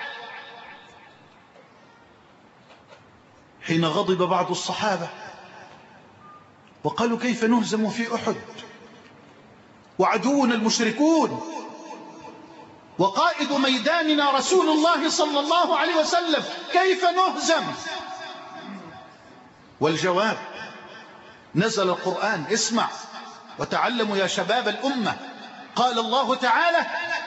حين غضب بعض الصحابة وقالوا كيف نهزم في أحد وعدونا المشركون وقائد ميداننا رسول الله صلى الله عليه وسلم، كيف نهزم؟ والجواب: نزل القرآن. اسمع وتعلموا يا شباب الأمة. قال الله تعالى: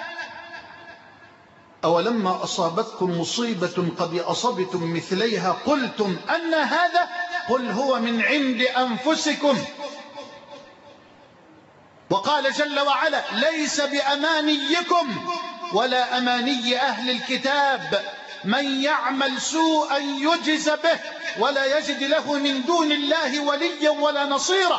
أولما أصابتكم مصيبة قد أصبتم مثليها قلتم أن هذا، قل هو من عند أنفسكم. وقال جل وعلا: ليس بأمانيكم ولا أماني أهل الكتاب، من يعمل سوءا يجز به ولا يجد له من دون الله وليا ولا نصيرا.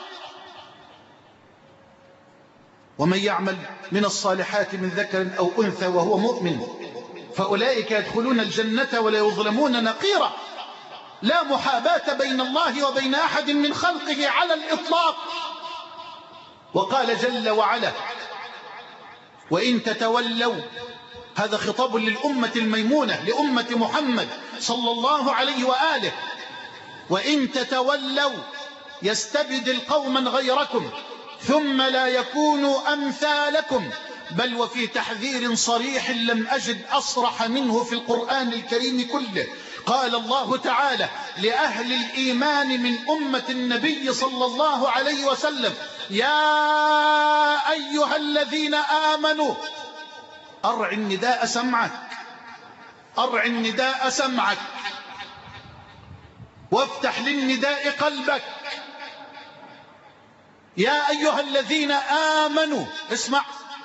ومن يعمل من الصالحات من ذكر أو أنثى وهو مؤمن فأولئك يدخلون الجنة ولا يظلمون نقيرا. لا محاباة بين الله وبين أحد من خلقه على الإطلاق. وقال جل وعلا: وإن تتولوا، هذا خطاب للأمة الميمونة، لأمة محمد صلى الله عليه وآله. وإن تتولوا يستبدل قوما غيركم ثم لا يكونوا أمثالكم. بل وفي تحذير صريح لم أجد أصرح منه في القرآن الكريم كله. قال الله تعالى لأهل الإيمان من أمة النبي صلى الله عليه وسلم: يا أيها الذين آمنوا، أرع النداء سمعك، أرع النداء سمعك، وافتح للنداء قلبك. يا أيها الذين آمنوا، اسمع: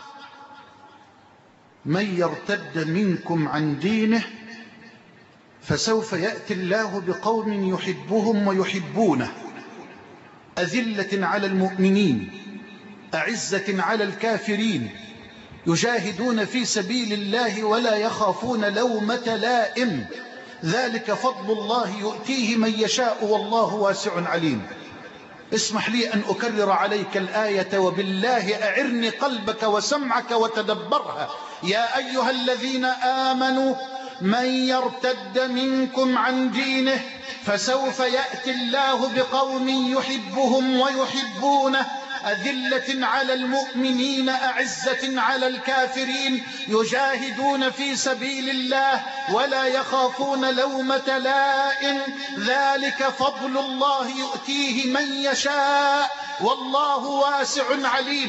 من يرتد منكم عن دينه فسوف يأتي الله بقوم يحبهم ويحبونه، أذلة على المؤمنين أعزة على الكافرين، يجاهدون في سبيل الله ولا يخافون لومة لائم، ذلك فضل الله يؤتيه من يشاء والله واسع عليم. اسمح لي أن أكرر عليك الآية، وبالله أعرني قلبك وسمعك وتدبرها. يا أيها الذين آمنوا من يرتد منكم عن دينه فسوف يأتي الله بقوم يحبهم ويحبونه، أذلة على المؤمنين أعزة على الكافرين، يجاهدون في سبيل الله ولا يخافون لومة لائم، ذلك فضل الله يؤتيه من يشاء والله واسع عليم.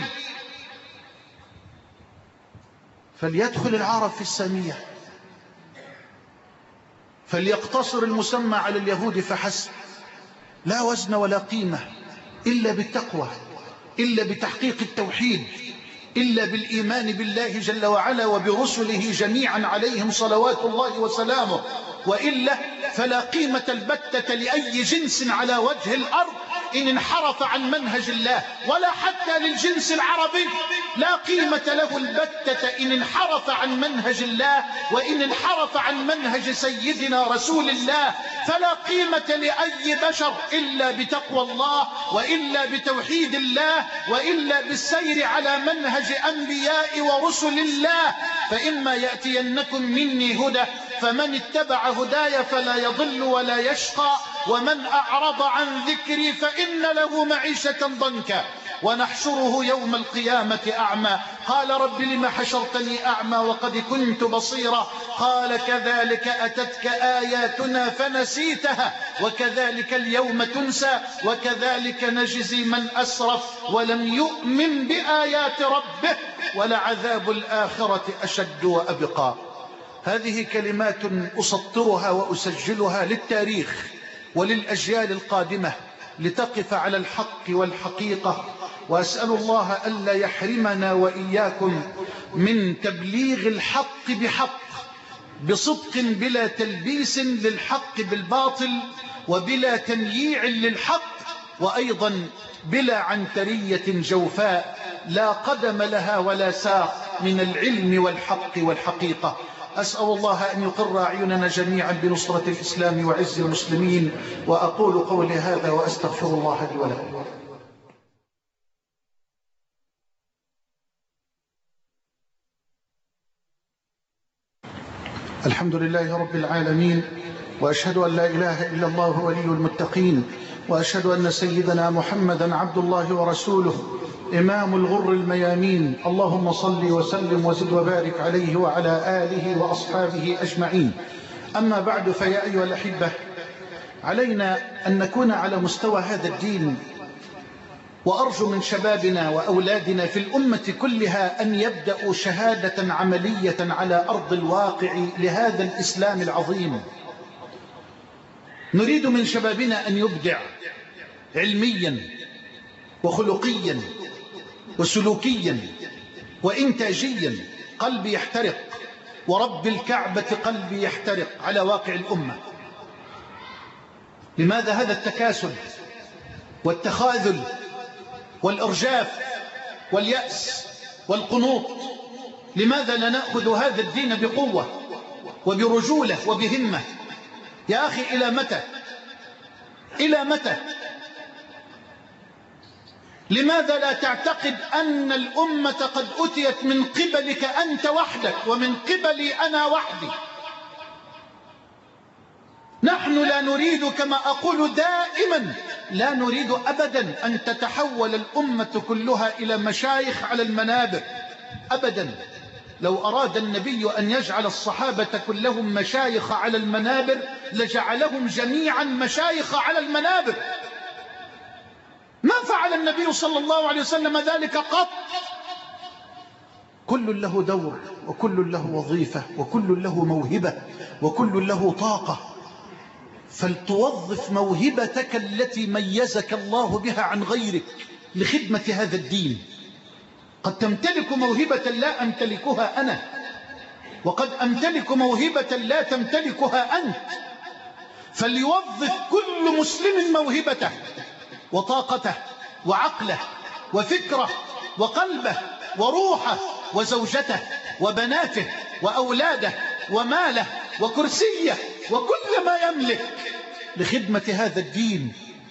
فليدخل العرب في السامية، فليقتصر المسمى على اليهود فحسب، لا وزن ولا قيمة إلا بالتقوى، إلا بتحقيق التوحيد، إلا بالإيمان بالله جل وعلا وبرسله جميعا عليهم صلوات الله وسلامه، وإلا فلا قيمة البتة لأي جنس على وجه الأرض إن انحرف عن منهج الله، ولا حتى للجنس العربي لا قيمة له البتة إن انحرف عن منهج الله، وإن انحرف عن منهج سيدنا رسول الله فلا قيمة لأي بشر إلا بتقوى الله، وإلا بتوحيد الله، وإلا بالسير على منهج أنبياء ورسل الله. فإما يأتينكم مني هدى فمن اتبع هداي فلا يضل ولا يشقى، ومن أعرض عن ذكري فإن له معيشة ضنكا ونحشره يوم القيامة أعمى. قال رب لم حشرتني أعمى وقد كنت بصيرا، قال كذلك أتتك آياتنا فنسيتها وكذلك اليوم تنسى وكذلك نجزي من أسرف ولم يؤمن بآيات ربه ولعذاب الآخرة أشد وأبقى. هذه كلمات أسطرها وأسجلها للتاريخ وللأجيال القادمة لتقف على الحق والحقيقة، وأسأل الله ألا يحرمنا وإياكم من تبليغ الحق بحق، بصدق بلا تلبيس للحق بالباطل، وبلا تمييع للحق، وأيضا بلا عنترية جوفاء لا قدم لها ولا ساق من العلم والحق والحقيقة. أسأل الله أن يقر أعيننا جميعا بنصرة الإسلام وعز المسلمين. وأقول قولي هذا وأستغفر الله لي ولكم. الحمد لله رب العالمين، وأشهد أن لا إله إلا الله ولي المتقين، وأشهد أن سيدنا محمدا عبد الله ورسوله إمام الغر الميامين. اللهم صل وسلم وزد وبارك عليه وعلى آله وأصحابه أجمعين. أما بعد، فيا أيها الأحبة، علينا أن نكون على مستوى هذا الدين، وأرجو من شبابنا وأولادنا في الأمة كلها أن يبدأوا شهادة عملية على أرض الواقع لهذا الإسلام العظيم. نريد من شبابنا أن يبدع علميا وخلقيا وسلوكيا وإنتاجيا. قلبي يحترق ورب الكعبة قلبي يحترق على واقع الأمة. لماذا هذا التكاسل والتخاذل والإرجاف واليأس والقنوط؟ لماذا لا نأخذ هذا الدين بقوة وبرجولة وبهمة؟ يا أخي، إلى متى؟ إلى متى؟ لماذا لا تعتقد أن الأمة قد أتيت من قبلك أنت وحدك ومن قبلي أنا وحدي؟ نحن لا نريد، كما أقول دائما، لا نريد أبدا أن تتحول الأمة كلها إلى مشايخ على المنابر أبدا. لو أراد النبي أن يجعل الصحابة كلهم مشايخ على المنابر لجعلهم جميعا مشايخ على المنابر. ما فعل النبي صلى الله عليه وسلم ذلك قط. كل له دور، وكل له وظيفة، وكل له موهبة، وكل له طاقة. فلتوظف موهبتك التي ميزك الله بها عن غيرك لخدمة هذا الدين. قد تمتلك موهبة لا أمتلكها أنا، وقد أمتلك موهبة لا تمتلكها أنت. فليوظف كل مسلم موهبته وطاقته وعقله وفكره وقلبه وروحه وزوجته وبناته وأولاده وماله وكرسيه وكل ما يملك لخدمة هذا الدين.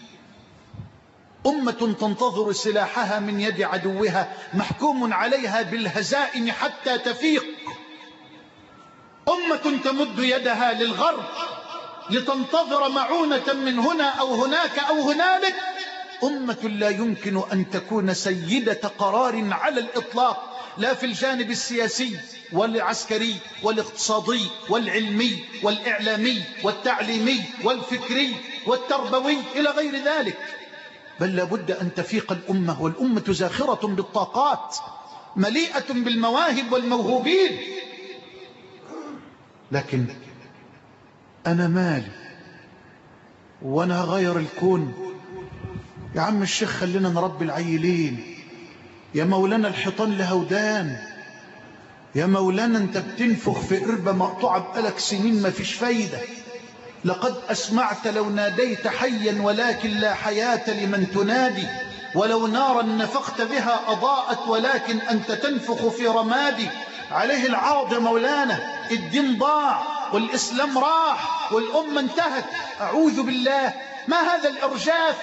أمة تنتظر سلاحها من يد عدوها محكوم عليها بالهزائم حتى تفيق. أمة تمد يدها للغرب لتنتظر معونة من هنا أو هناك أو هنالك. أمة لا يمكن أن تكون سيدة قرار على الإطلاق، لا في الجانب السياسي والعسكري والاقتصادي والعلمي والإعلامي والتعليمي والفكري والتربوي إلى غير ذلك. بل لابد أن تفيق الأمة، والأمة زاخرة بالطاقات مليئة بالمواهب والموهوبين. لكن أنا مالي وأنا غير الكون؟ يا عم الشيخ خلينا نربي العيلين. يا مولانا الحيطان لها ودان. يا مولانا انت بتنفخ في قربة مقطوعة بقالك سنين ما فيش فايدة. لقد أسمعت لو ناديت حيا ولكن لا حياة لمن تنادي، ولو نارا نفخت بها أضاءت ولكن أنت تنفخ في رمادي. عليه العوض يا مولانا، الدين ضاع والإسلام راح والأمة انتهت. أعوذ بالله، ما هذا الإرجاف؟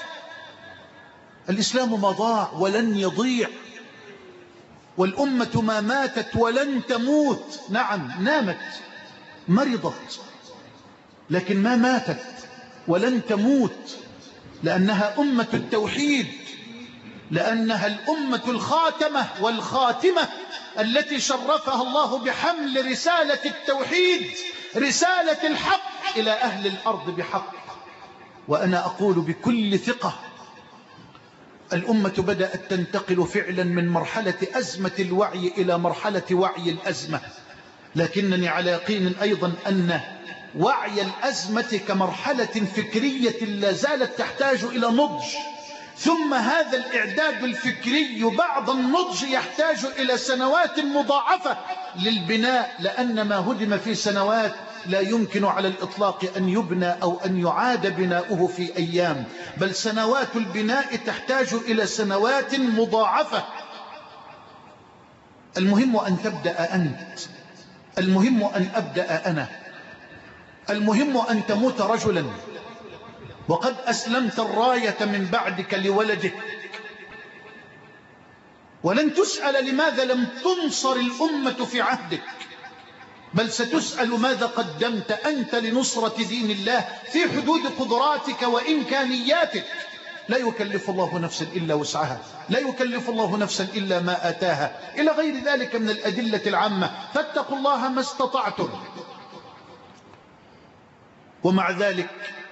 الإسلام ما ضاع ولن يضيع، والأمة ما ماتت ولن تموت. نعم نامت مرضت، لكن ما ماتت ولن تموت، لأنها أمة التوحيد، لأنها الأمة الخاتمة والخاتمة التي شرفها الله بحمل رسالة التوحيد، رسالة الحق إلى أهل الأرض بحق. وأنا أقول بكل ثقة الأمة بدأت تنتقل فعلا من مرحلة أزمة الوعي إلى مرحلة وعي الأزمة. لكنني على يقين أيضا أن وعي الأزمة كمرحلة فكرية لا زالت تحتاج إلى نضج، ثم هذا الإعداد الفكري بعد النضج يحتاج إلى سنوات مضاعفة للبناء، لأن ما هدم في سنوات لا يمكن على الإطلاق أن يبنى أو أن يعاد بناؤه في أيام، بل سنوات البناء تحتاج إلى سنوات مضاعفة. المهم أن تبدأ أنت، المهم أن أبدأ أنا، المهم أن تموت رجلا وقد أسلمت الراية من بعدك لولدك، ولن تسأل لماذا لم تنصر الأمة في عهدك، بل ستسأل ماذا قدمت أنت لنصرة دين الله في حدود قدراتك وإمكانياتك. لا يكلف الله نفسا إلا وسعها، لا يكلف الله نفسا إلا ما آتاها، إلى غير ذلك من الأدلة العامة. فاتقوا الله ما استطعتم. ومع ذلك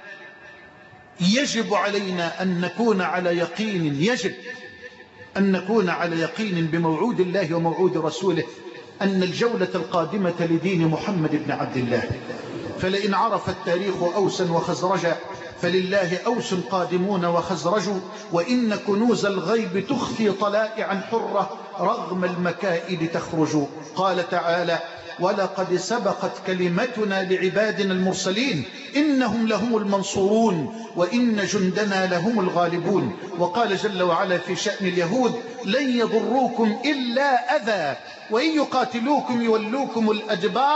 يجب علينا أن نكون على يقين، يجب أن نكون على يقين بموعود الله وموعود رسوله أن الجولة القادمة لدين محمد بن عبد الله. فلئن عرف التاريخ أوسا وخزرجا فلله أوس قادمون وخزرج، وإن كنوز الغيب تخفي طلائعا حرة رغم المكائد تخرج. قال تعالى: ولقد سبقت كلمتنا لعبادنا المرسلين إنهم لهم المنصورون وإن جندنا لهم الغالبون. وقال جل وعلا في شأن اليهود: لن يضروكم إلا أذى وإن يقاتلوكم يولوكم الأدبار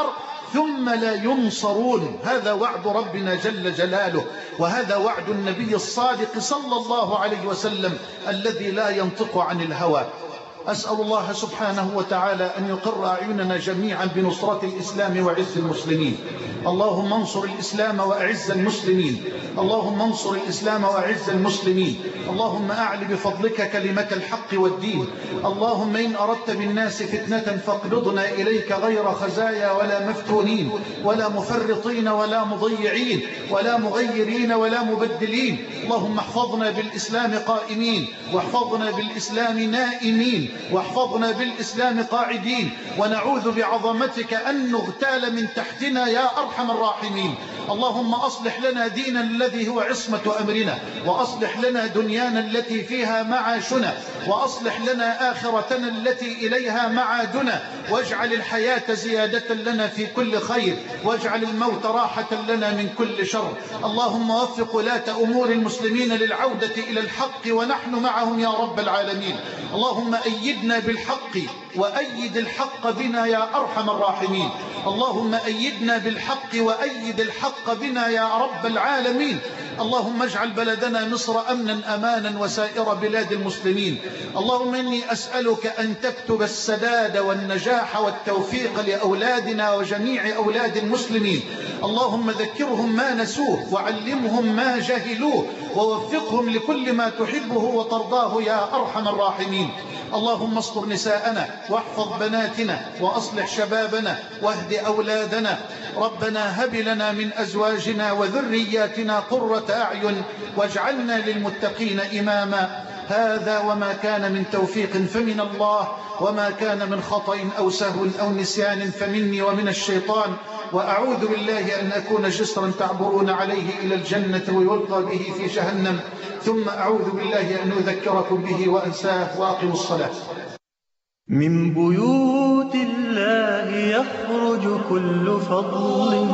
ثم لا ينصرون. هذا وعد ربنا جل جلاله، وهذا وعد النبي الصادق صلى الله عليه وسلم الذي لا ينطق عن الهوى. أسأل الله سبحانه وتعالى أن يقر أعيننا جميعا بنصرة الإسلام وعز المسلمين. اللهم انصر الإسلام وأعز المسلمين، اللهم انصر الإسلام وأعز المسلمين. اللهم أعل بفضلك كلمة الحق والدين. اللهم إن أردت بالناس فتنة فاقبضنا إليك غير خزايا ولا مفتونين ولا مفرطين ولا مضيعين ولا مغيرين ولا مبدلين. اللهم احفظنا بالإسلام قائمين، واحفظنا بالإسلام نائمين، واحفظنا بالإسلام قاعدين، ونعوذ بعظمتك أن نغتال من تحتنا يا أرحم الراحمين. اللهم أصلح لنا دينا الذي هو عصمة أمرنا، وأصلح لنا دنيانا التي فيها معاشنا، وأصلح لنا آخرتنا التي إليها معادنا، واجعل الحياة زيادة لنا في كل خير، واجعل الموت راحة لنا من كل شر. اللهم وفق ولاة أمور المسلمين للعودة إلى الحق ونحن معهم يا رب العالمين. اللهم أيدنا بالحق وأيد الحق بنا يا أرحم الراحمين. اللهم أيدنا بالحق وأيد الحق بنا يا رب العالمين. اللهم اجعل بلدنا مصر أمنا أمانا وسائر بلاد المسلمين. اللهم إني أسألك أن تكتب السداد والنجاح والتوفيق لأولادنا وجميع أولاد المسلمين. اللهم ذكرهم ما نسوه وعلمهم ما جهلوه ووفقهم لكل ما تحبه وترضاه يا أرحم الراحمين. اللهم استر نساءنا واحفظ بناتنا وأصلح شبابنا واهد أولادنا. ربنا هب لنا من أزواجنا وذرياتنا قرة أعين واجعلنا للمتقين إماما. هذا وما كان من توفيق فمن الله، وما كان من خطأ أو سهو أو نسيان فمني ومن الشيطان. وأعوذ بالله أن أكون جسرا تعبرون عليه إلى الجنة ويلقى به في جهنم، ثم أعوذ بالله أن أذكركم به وأنساه. وأقم الصلاة. من بيوت الله يخرج كل فضل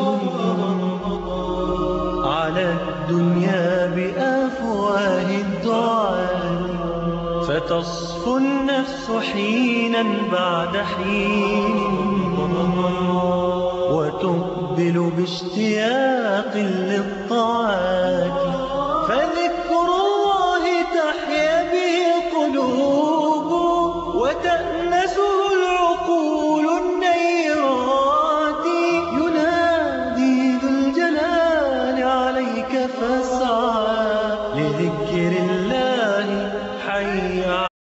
على الدنيا بأفواه الدعاء، فتصفو النفس حينا بعد حين وتقبل باشتياق للطاعات، فذكر الله تحيا به القلوب وتأنسه العقول النيرات. ينادي ذو الجلال عليك فاسعى لذكر الله حي